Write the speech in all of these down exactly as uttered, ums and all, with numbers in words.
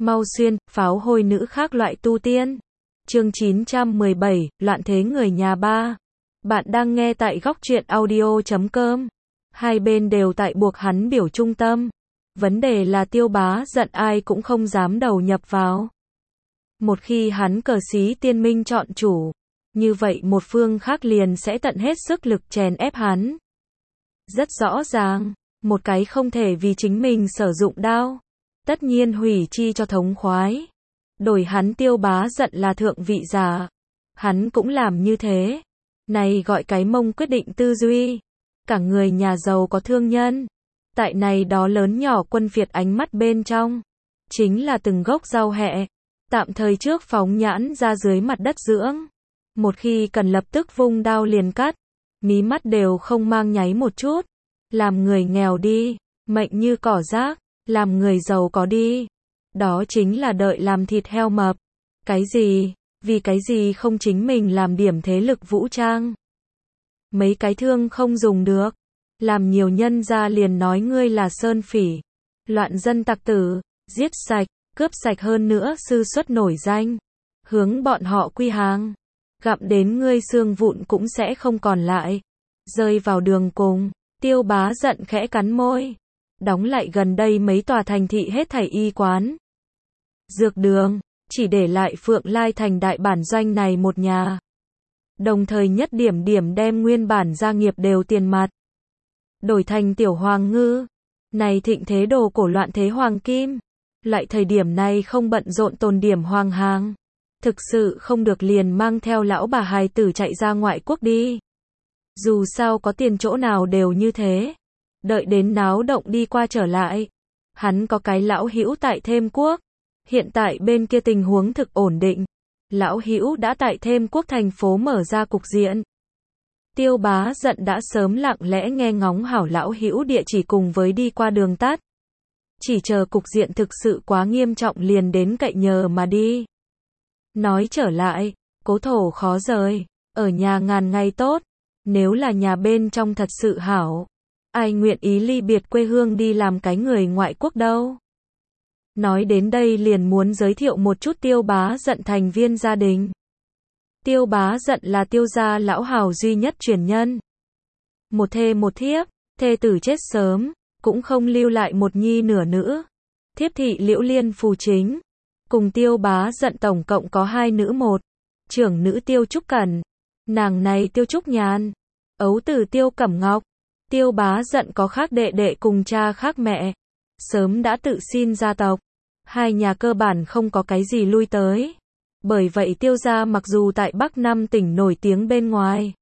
Mau xuyên, pháo hôi nữ khác loại tu tiên. Chương chín trăm mười bảy, loạn thế người nhà ba. Bạn đang nghe tại góc truyện audio chấm com. Hai bên đều tại buộc hắn biểu trung tâm. Vấn đề là Tiêu Bá giận ai cũng không dám đầu nhập vào. Một khi hắn cờ xí tiên minh chọn chủ, như vậy một phương khác liền sẽ tận hết sức lực chèn ép hắn. Rất rõ ràng, một cái không thể vì chính mình sử dụng đao, tất nhiên hủy chi cho thống khoái. Đổi hắn Tiêu Bá giận là thượng vị giả, hắn cũng làm như thế. Này gọi cái mông quyết định tư duy. Cả người nhà giàu có thương nhân, tại này đó lớn nhỏ quân phiệt ánh mắt bên trong, chính là từng gốc rau hẹ, tạm thời trước phóng nhãn ra dưới mặt đất dưỡng. Một khi cần lập tức vung đao liền cắt, mí mắt đều không mang nháy một chút. Làm người nghèo đi, mệnh như cỏ rác, làm người giàu có đi. Đó chính là đợi làm thịt heo mập. Cái gì? Vì cái gì không chính mình làm điểm thế lực vũ trang? Mấy cái thương không dùng được. Làm nhiều nhân ra liền nói ngươi là sơn phỉ, loạn dân tặc tử, giết sạch, cướp sạch hơn nữa sư xuất nổi danh. Hướng bọn họ quy hàng. Gặm đến ngươi xương vụn cũng sẽ không còn lại. Rơi vào đường cùng, Tiêu Bá giận khẽ cắn môi. Đóng lại gần đây mấy tòa thành thị hết thảy y quán, dược đường, chỉ để lại Phượng Lai thành đại bản doanh này một nhà. Đồng thời nhất điểm điểm đem nguyên bản gia nghiệp đều tiền mặt đổi thành tiểu hoàng ngư. Này thịnh thế đồ cổ loạn thế hoàng kim. Lại thời điểm này không bận rộn tồn điểm hoàng hàng. Thực sự không được liền mang theo lão bà hài tử chạy ra ngoại quốc đi. Dù sao có tiền chỗ nào đều như thế. Đợi đến náo động đi qua trở lại. Hắn có cái lão hữu tại Thêm Quốc. Hiện tại bên kia tình huống thực ổn định. Lão hữu đã tại Thêm Quốc thành phố mở ra cục diện. Tiêu Bá giận đã sớm lặng lẽ nghe ngóng hảo lão hữu địa chỉ cùng với đi qua đường tắt. Chỉ chờ cục diện thực sự quá nghiêm trọng liền đến cậy nhờ mà đi. Nói trở lại, cố thổ khó rời, ở nhà ngàn ngày tốt. Nếu là nhà bên trong thật sự hảo, ai nguyện ý ly biệt quê hương đi làm cái người ngoại quốc đâu. Nói đến đây liền muốn giới thiệu một chút Tiêu Bá giận thành viên gia đình. Tiêu Bá giận là Tiêu gia lão hào duy nhất truyền nhân. Một thê một thiếp, thê tử chết sớm, cũng không lưu lại một nhi nửa nữ. Thiếp thị Liễu Liên phù chính, cùng Tiêu Bá giận tổng cộng có hai nữ một. Trưởng nữ Tiêu Trúc Cẩn, nàng này Tiêu Trúc Nhàn. Ấu tử Tiêu Cẩm Ngọc. Tiêu Bá giận có khác đệ đệ cùng cha khác mẹ, sớm đã tự xin gia tộc. Hai nhà cơ bản không có cái gì lui tới. Bởi vậy Tiêu gia mặc dù tại Bắc Nam tỉnh nổi tiếng bên ngoài,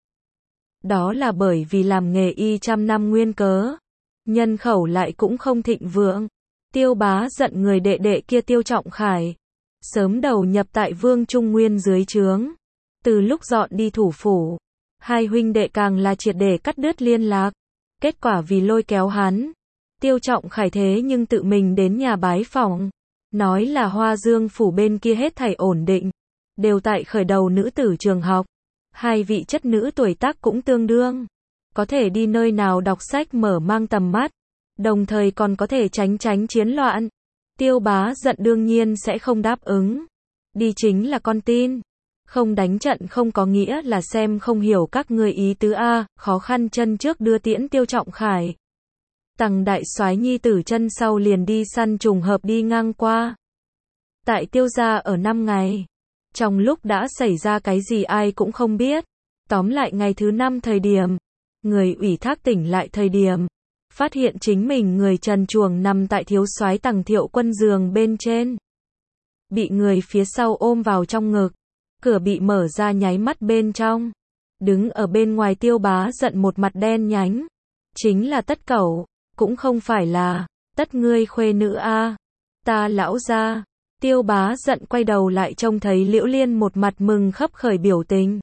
đó là bởi vì làm nghề y trăm năm nguyên cớ, nhân khẩu lại cũng không thịnh vượng. Tiêu Bá giận người đệ đệ kia Tiêu Trọng Khải, sớm đầu nhập tại Vương Trung Nguyên dưới trướng. Từ lúc dọn đi thủ phủ, hai huynh đệ càng là triệt để cắt đứt liên lạc. Kết quả vì lôi kéo hắn, Tiêu Trọng Khải thế nhưng tự mình đến nhà bái phỏng, nói là Hoa Dương phủ bên kia hết thảy ổn định, đều tại khởi đầu nữ tử trường học. Hai vị chất nữ tuổi tác cũng tương đương, có thể đi nơi nào đọc sách mở mang tầm mắt, đồng thời còn có thể tránh tránh chiến loạn. Tiêu Bá giận đương nhiên sẽ không đáp ứng. Đi chính là con tin. Không đánh trận không có nghĩa là xem không hiểu các ngươi ý tứ a. Khó khăn chân trước đưa tiễn Tiêu Trọng Khải. Tằng đại soái nhi tử chân sau liền đi săn trùng hợp đi ngang qua. Tại Tiêu gia ở năm ngày. Trong lúc đã xảy ra cái gì ai cũng không biết. Tóm lại ngày thứ năm thời điểm, người ủy thác tỉnh lại thời điểm, phát hiện chính mình người trần truồng nằm tại thiếu soái Tằng Thiệu Quân giường bên trên. Bị người phía sau ôm vào trong ngực. Cửa bị mở ra nháy mắt bên trong. Đứng ở bên ngoài Tiêu Bá giận một mặt đen nhánh. Chính là Tất Cẩu, cũng không phải là Tất ngươi khuê nữ a. Ta lão gia. Tiêu Bá giận quay đầu lại trông thấy Liễu Liên một mặt mừng khấp khởi biểu tình.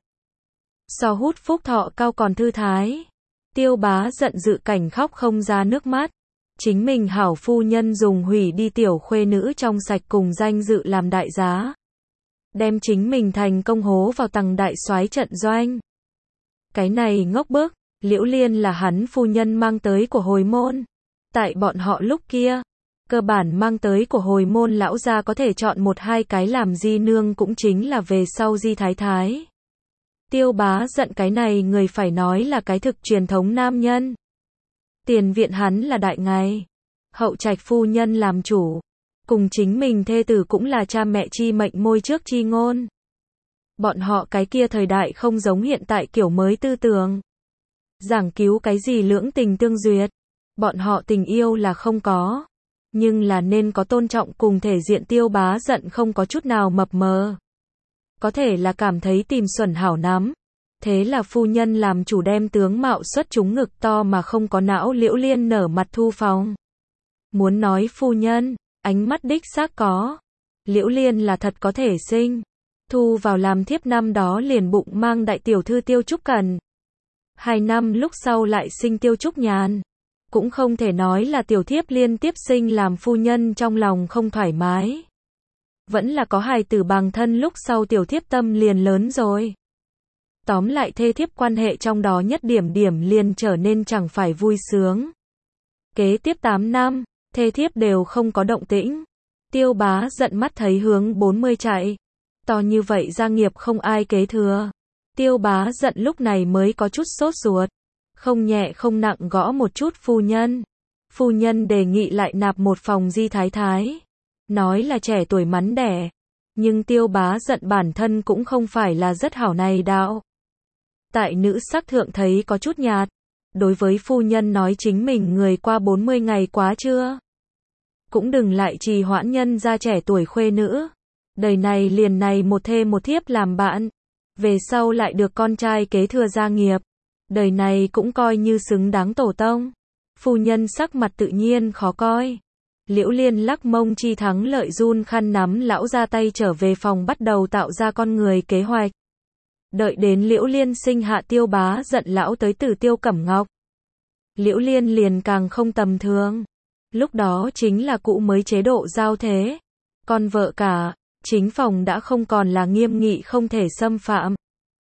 So hút phúc thọ cao còn thư thái. Tiêu Bá giận dự cảnh khóc không ra nước mắt. Chính mình hảo phu nhân dùng hủy đi tiểu khuê nữ trong sạch cùng danh dự làm đại giá. Đem chính mình thành công hố vào Tằng đại soái trận doanh. Cái này ngốc bức, Liễu Liên là hắn phu nhân mang tới của hồi môn. Tại bọn họ lúc kia, Cơ bản mang tới của hồi môn lão gia có thể chọn một hai cái làm di nương cũng chính là về sau di thái thái. Tiêu Bá giận cái này người phải nói là cái thực truyền thống nam nhân. Tiền viện hắn là đại ngài, hậu trạch phu nhân làm chủ, cùng chính mình thê tử cũng là cha mẹ chi mệnh môi trước chi ngôn. Bọn họ cái kia thời đại không giống hiện tại kiểu mới tư tưởng. Giảng cứu cái gì lưỡng tình tương duyệt. Bọn họ tình yêu là không có. Nhưng là nên có tôn trọng cùng thể diện. Tiêu Bá giận không có chút nào mập mờ. Có thể là cảm thấy tìm xuẩn hảo nắm. Thế là phu nhân làm chủ đem tướng mạo xuất chúng ngực to mà không có não Liễu Liên nở mặt thu phòng. Muốn nói phu nhân, ánh mắt đích xác có. Liễu Liên là thật có thể sinh. Thu vào làm thiếp năm đó liền bụng mang đại tiểu thư Tiêu Trúc Cần. Hai năm lúc sau lại sinh Tiêu Trúc Nhàn. Cũng không thể nói là tiểu thiếp liên tiếp sinh làm phu nhân trong lòng không thoải mái. Vẫn là có hài tử bằng thân lúc sau tiểu thiếp tâm liền lớn rồi. Tóm lại thê thiếp quan hệ trong đó nhất điểm điểm liền trở nên chẳng phải vui sướng. Kế tiếp tám năm, thê thiếp đều không có động tĩnh. Tiêu Bá giận mắt thấy hướng bốn mươi chạy. To như vậy gia nghiệp không ai kế thừa. Tiêu Bá giận lúc này mới có chút sốt ruột. Không nhẹ không nặng gõ một chút phu nhân. Phu nhân đề nghị lại nạp một phòng di thái thái. Nói là trẻ tuổi mắn đẻ. Nhưng Tiêu Bá giận bản thân cũng không phải là rất hảo này đạo. Tại nữ sắc thượng thấy có chút nhạt. Đối với phu nhân nói chính mình người qua bốn mươi ngày quá chưa. Cũng đừng lại trì hoãn nhân ra trẻ tuổi khuê nữ. Đời này liền này một thê một thiếp làm bạn. Về sau lại được con trai kế thừa gia nghiệp. Đời này cũng coi như xứng đáng tổ tông. Phu nhân sắc mặt tự nhiên khó coi. Liễu Liên lắc mông chi thắng lợi run khăn nắm lão ra tay trở về phòng bắt đầu tạo ra con người kế hoạch. Đợi đến Liễu Liên sinh hạ Tiêu Bá giận lão tới từ Tiêu Cẩm Ngọc. Liễu Liên liền càng không tầm thường. Lúc đó chính là cũ mới chế độ giao thế. Con vợ cả, chính phòng đã không còn là nghiêm nghị không thể xâm phạm.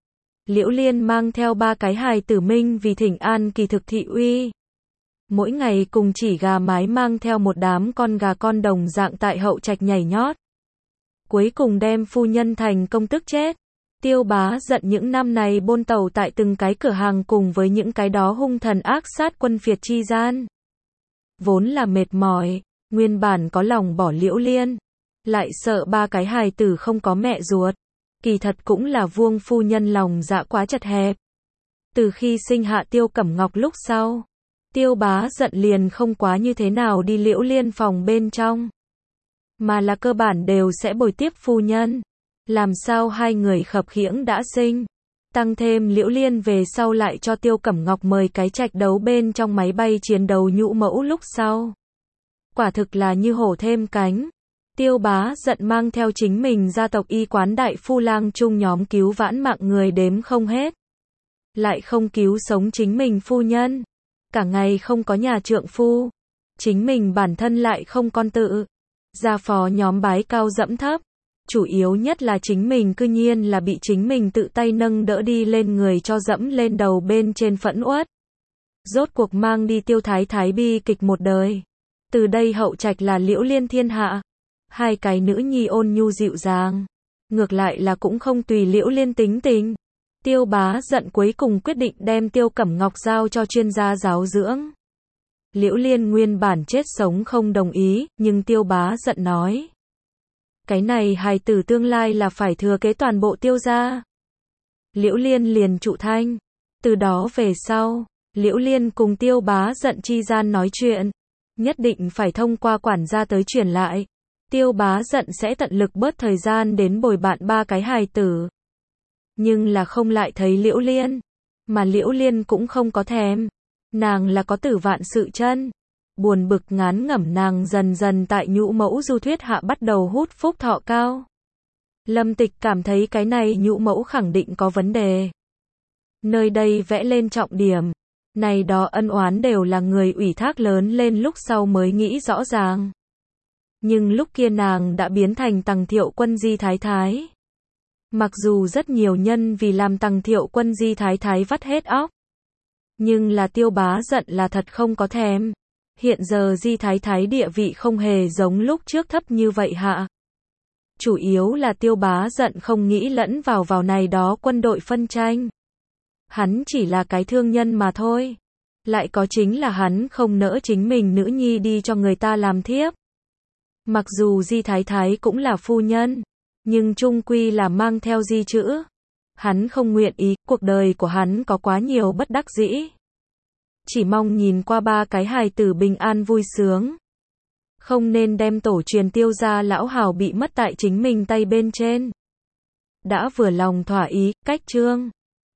Liễu Liên mang theo ba cái hài tử minh vì thỉnh an kỳ thực thị uy. Mỗi ngày cùng chỉ gà mái mang theo một đám con gà con đồng dạng tại hậu trạch nhảy nhót. Cuối cùng đem phu nhân thành công tức chết. Tiêu Bá giận những năm này bôn tàu tại từng cái cửa hàng cùng với những cái đó hung thần ác sát quân phiệt chi gian. Vốn là mệt mỏi, nguyên bản có lòng bỏ Liễu Liên. Lại sợ ba cái hài tử không có mẹ ruột. Kỳ thật cũng là vuông phu nhân lòng dạ quá chật hẹp. Từ khi sinh hạ Tiêu Cẩm Ngọc lúc sau, Tiêu Bá giận liền không quá như thế nào đi Liễu Liên phòng bên trong. Mà là cơ bản đều sẽ bồi tiếp phu nhân. Làm sao hai người khập khiễng đã sinh. Tăng thêm Liễu Liên về sau lại cho Tiêu Cẩm Ngọc mời cái trạch đấu bên trong máy bay chiến đấu nhũ mẫu lúc sau. Quả thực là như hổ thêm cánh. Tiêu Bá giận mang theo chính mình gia tộc y quán đại phu lang chung nhóm cứu vãn mạng người đếm không hết. Lại không cứu sống chính mình phu nhân. Cả ngày không có nhà trượng phu. Chính mình bản thân lại không con tự. Gia phó nhóm bái cao dẫm thấp. Chủ yếu nhất là chính mình cư nhiên là bị chính mình tự tay nâng đỡ đi lên người cho dẫm lên đầu bên trên phẫn uất. Rốt cuộc mang đi Tiêu Thái Thái bi kịch một đời. Từ đây hậu trạch là Liễu Liên thiên hạ. Hai cái nữ nhi ôn nhu dịu dàng. Ngược lại là cũng không tùy Liễu Liên tính tình. Tiêu Bá giận cuối cùng quyết định đem Tiêu Cẩm Ngọc giao cho chuyên gia giáo dưỡng. Liễu Liên nguyên bản chết sống không đồng ý, nhưng Tiêu Bá giận nói. Cái này hài tử tương lai là phải thừa kế toàn bộ Tiêu gia. Liễu Liên liền trụ thanh. Từ đó về sau, Liễu Liên cùng Tiêu Bá giận chi gian nói chuyện. Nhất định phải thông qua quản gia tới truyền lại. Tiêu Bá giận sẽ tận lực bớt thời gian đến bồi bạn ba cái hài tử. Nhưng là không lại thấy Liễu Liên. Mà Liễu Liên cũng không có thèm. Nàng là có tử vạn sự chân. Buồn bực ngán ngẩm nàng dần dần tại nhũ mẫu du thuyết hạ bắt đầu hút phúc thọ cao. Lâm Tịch cảm thấy cái này nhũ mẫu khẳng định có vấn đề. Nơi đây vẽ lên trọng điểm. Này đó ân oán đều là người ủy thác lớn lên lúc sau mới nghĩ rõ ràng. Nhưng lúc kia nàng đã biến thành Tằng Thiệu Quân di thái thái. Mặc dù rất nhiều nhân vì làm Tằng Thiệu Quân di thái thái vắt hết óc. Nhưng là Tiêu Bá giận là thật không có thèm. Hiện giờ Di Thái Thái địa vị không hề giống lúc trước thấp như vậy hạ. Chủ yếu là Tiêu Bá giận không nghĩ lẫn vào vào này đó quân đội phân tranh. Hắn chỉ là cái thương nhân mà thôi. Lại có chính là hắn không nỡ chính mình nữ nhi đi cho người ta làm thiếp. Mặc dù Di Thái Thái cũng là phu nhân, nhưng chung quy là mang theo di chữ. Hắn không nguyện ý, cuộc đời của hắn có quá nhiều bất đắc dĩ. Chỉ mong nhìn qua ba cái hài tử bình an vui sướng. Không nên đem tổ truyền Tiêu gia lão hào bị mất tại chính mình tay bên trên. Đã vừa lòng thỏa ý, cách trương.